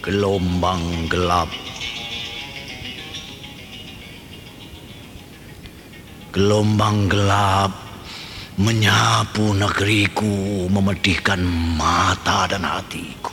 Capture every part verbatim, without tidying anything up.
Gelombang gelap. Gelombang gelap menyapu negeriku, memedihkan mata dan hatiku.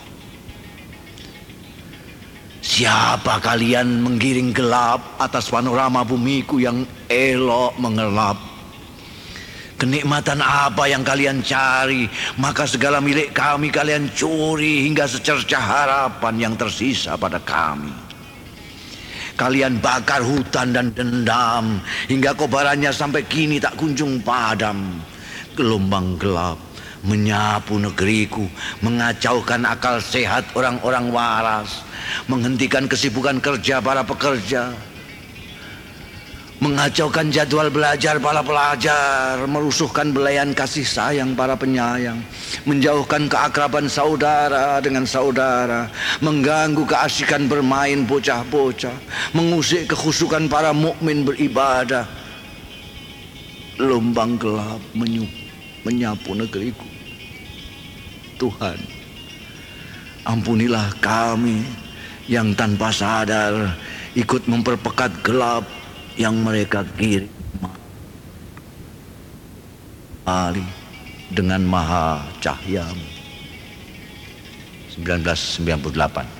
Siapa kalian menggiring gelap atas panorama bumiku yang elok mengelap? Kenikmatan apa yang kalian cari? Maka segala milik kami kalian curi, hingga secercah harapan yang tersisa pada kami. Kalian bakar hutan dan dendam, hingga kobarannya sampai kini tak kunjung padam. Gelombang gelap menyapu negeriku, mengacaukan akal sehat orang-orang waras, menghentikan kesibukan kerja para pekerja, mengacaukan jadwal belajar para pelajar, merusuhkan belayan kasih sayang para penyayang, menjauhkan keakraban saudara dengan saudara, mengganggu keasikan bermain bocah-bocah, mengusik kekhusyukan para mukmin beribadah. Gelombang gelap menyapu negeriku. Tuhan, ampunilah kami yang tanpa sadar ikut memperpekat gelap yang mereka kirim Ali dengan maha cahyamu. seribu sembilan ratus sembilan puluh delapan.